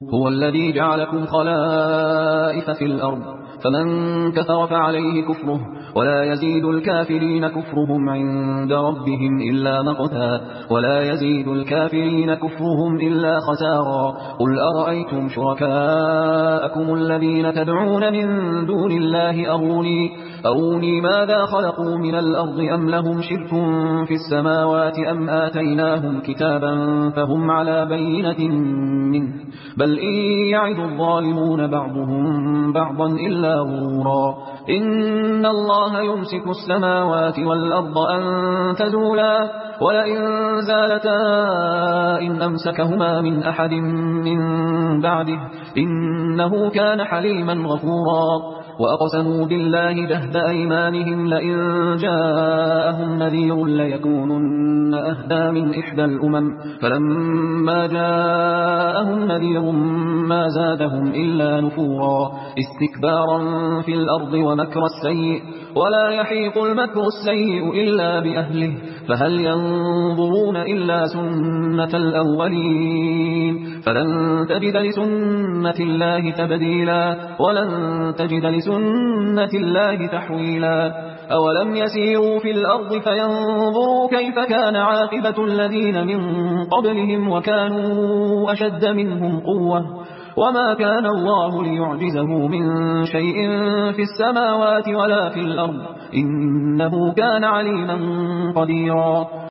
هو الذي جعلكم خلائف في الأرض فمن كفر فعليه كفره ولا يزيد الكافرين كفرهم عند ربهم إلا مقتا ولا يزيد الكافرين كفرهم إلا خسارا. قل أرأيتم شركاءكم الذين تدعون من دون الله أروني ماذا خلقوا من الأرض أم لهم شرك في السماوات أم آتيناهم كتابا فهم على بينة منه بل إن يعد الظالمون بعضهم بعضا إلا غرورا. إن الله يمسك السماوات والأرض أن تزولا ولئن زالتا إن أمسكهما من أحد من بعده إنه كان حليما غفورا. وأقسموا بالله جهد أيمانهم لئن جاءهم نذير ليكونن أهدى من إحدى الأمم فلما جاءهم نذير ما زادهم إلا نفورا استكبارا في الأرض ومكر السيء ولا يحيق المكر السيء إلا بأهله فهل ينظرون إلا سنة الأولين فلن تجد لسنة الله تبديلا ولن تجد لسنة الله تحويلا. أولم يسيروا في الأرض فينظروا كيف كان عاقبة الذين من قبلهم وكانوا أشد منهم قوة وما كان الله ليعجزه من شيء في السماوات ولا في الأرض إنه كان عليما قديرا.